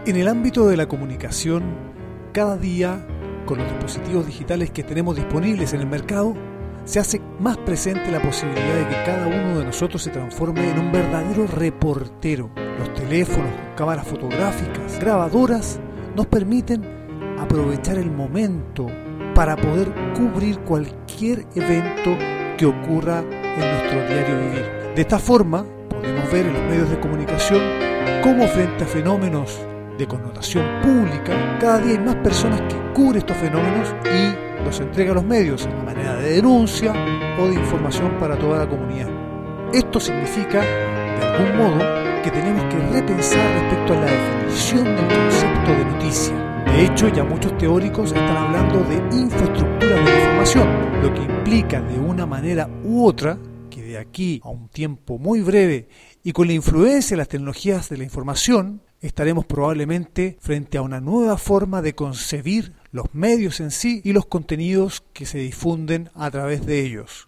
En el ámbito de la comunicación, cada día, con los dispositivos digitales que tenemos disponibles en el mercado, se hace más presente la posibilidad de que cada uno de nosotros se transforme en un verdadero reportero. Los teléfonos con cámaras fotográficas, grabadoras, nos permiten aprovechar el momento para poder cubrir cualquier evento que ocurra en nuestro diario vivir. De esta forma, podemos ver en los medios de comunicación cómo frente a fenómenos de connotación pública, cada día hay más personas que cubren estos fenómenos y los entrega a los medios a manera de denuncia o de información para toda la comunidad. Esto significa, de algún modo, que tenemos que repensar respecto a la definición del concepto de noticia. De hecho, ya muchos teóricos están hablando de infraestructura de la información, lo que implica de una manera u otra que de aquí a un tiempo muy breve y con la influencia de las tecnologías de la información, estaremos probablemente frente a una nueva forma de concebir los medios en sí y los contenidos que se difunden a través de ellos.